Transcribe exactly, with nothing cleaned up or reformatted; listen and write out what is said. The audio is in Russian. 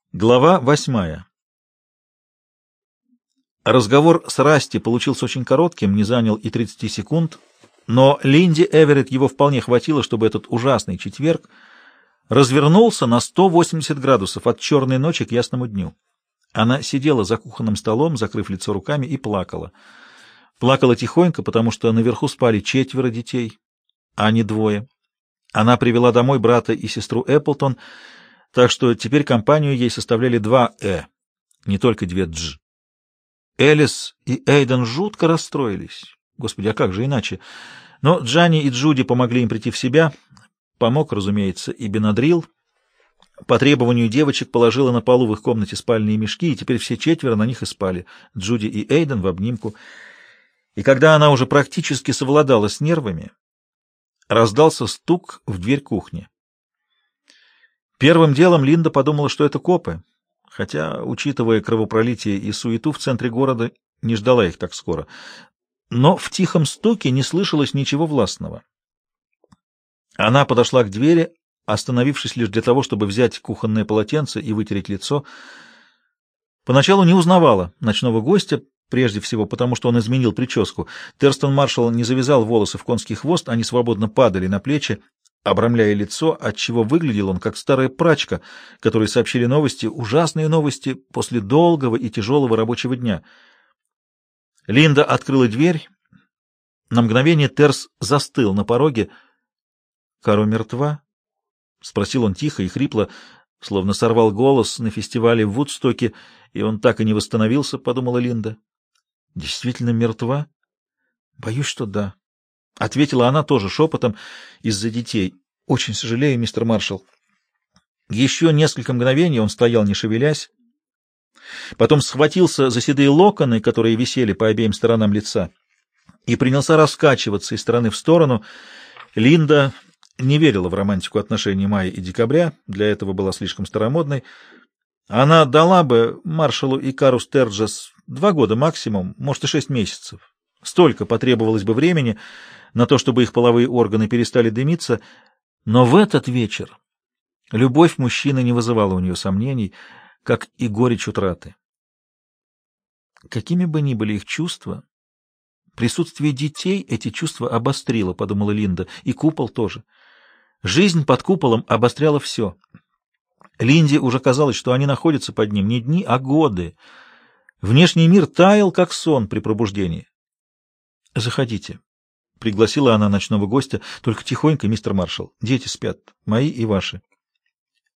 Глава восьмая. Разговор с Расти получился очень коротким, не занял и тридцати секунд, но Линди Эверетт его вполне хватило, чтобы этот ужасный четверг развернулся на сто восемьдесят градусов от черной ночи к ясному дню. Она сидела за кухонным столом, закрыв лицо руками, и плакала. Плакала тихонько, потому что наверху спали четверо детей, а не двое. Она привела домой брата и сестру Эпплтон, так что теперь компанию ей составляли два «э», не только две «дж». Элис и Эйден жутко расстроились. Господи, а как же иначе? Но Джанни и Джуди помогли им прийти в себя. Помог, разумеется, и Бенадрил. По требованию девочек положила на полу в их комнате спальные мешки, и теперь все четверо на них и спали, Джуди и Эйден в обнимку. И когда она уже практически совладала с нервами, раздался стук в дверь кухни. Первым делом Линда подумала, что это копы, хотя, учитывая кровопролитие и суету в центре города, не ждала их так скоро. Но в тихом стуке не слышалось ничего властного. Она подошла к двери, остановившись лишь для того, чтобы взять кухонное полотенце и вытереть лицо. Поначалу не узнавала ночного гостя, прежде всего потому, что он изменил прическу. Терстон Маршалл не завязал волосы в конский хвост, они свободно падали на плечи, обрамляя лицо, отчего выглядел он как старая прачка, которой сообщили новости, ужасные новости после долгого и тяжелого рабочего дня. Линда открыла дверь. На мгновение Терс застыл на пороге. «Каро мертва?» — спросил он тихо и хрипло, словно сорвал голос на фестивале в Вудстоке, и он так и не восстановился, — подумала Линда. «Действительно мертва?» «Боюсь, что да», — ответила она тоже шепотом из-за детей. «Очень сожалею, мистер Маршалл». Еще несколько мгновений он стоял, не шевелясь, потом схватился за седые локоны, которые висели по обеим сторонам лица, и принялся раскачиваться из стороны в сторону. Линда не верила в романтику отношений мая и декабря, для этого была слишком старомодной. Она дала бы маршалу и Кару Стерджес два года максимум, может и шесть месяцев. Столько потребовалось бы времени на то, чтобы их половые органы перестали дымиться, но в этот вечер любовь мужчины не вызывала у нее сомнений, как и горечь утраты. Какими бы ни были их чувства, присутствие детей эти чувства обострило, — подумала Линда, — и купол тоже. Жизнь под куполом обостряла все. Линде уже казалось, что они находятся под ним не дни, а годы. Внешний мир таял, как сон при пробуждении. — Заходите, — пригласила она ночного гостя, — только тихонько, мистер Маршалл. Дети спят, мои и ваши.